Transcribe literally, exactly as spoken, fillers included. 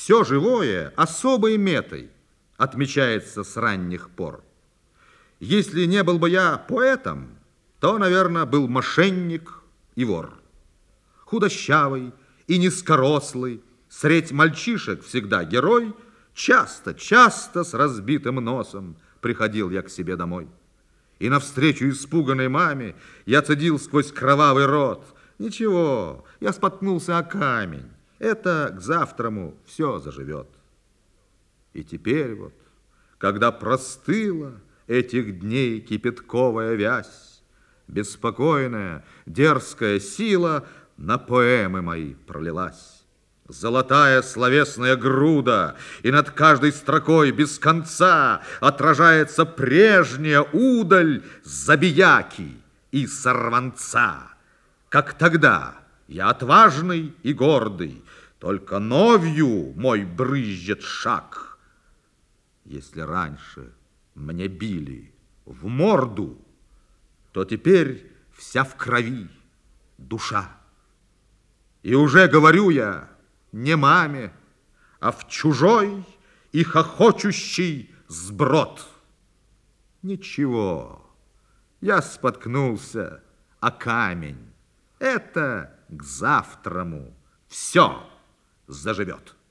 все живое особой метой отмечается с ранних пор. Если не был бы я поэтом, то, наверное, был мошенник и вор. Худощавый и низкорослый, средь мальчишек всегда герой, часто, часто с разбитым носом приходил я к себе домой. И навстречу испуганной маме я цедил сквозь кровавый рот: ничего, я споткнулся о камень, это к завтраму все заживет. И теперь вот, когда простыла этих дней кипятковая вязь, беспокойная, дерзкая сила на поэмы мои пролилась. Золотая словесная груда, и над каждой строкой без конца отражается прежняя удаль забияки и сорванца. Как тогда я отважный и гордый, только новью мой брызжет шаг. Если раньше мне били в морду, то теперь вся в крови душа. И уже говорю я не маме, а в чужой и хохочущий сброд. Ничего, я споткнулся о камень. Это к завтраму все заживет.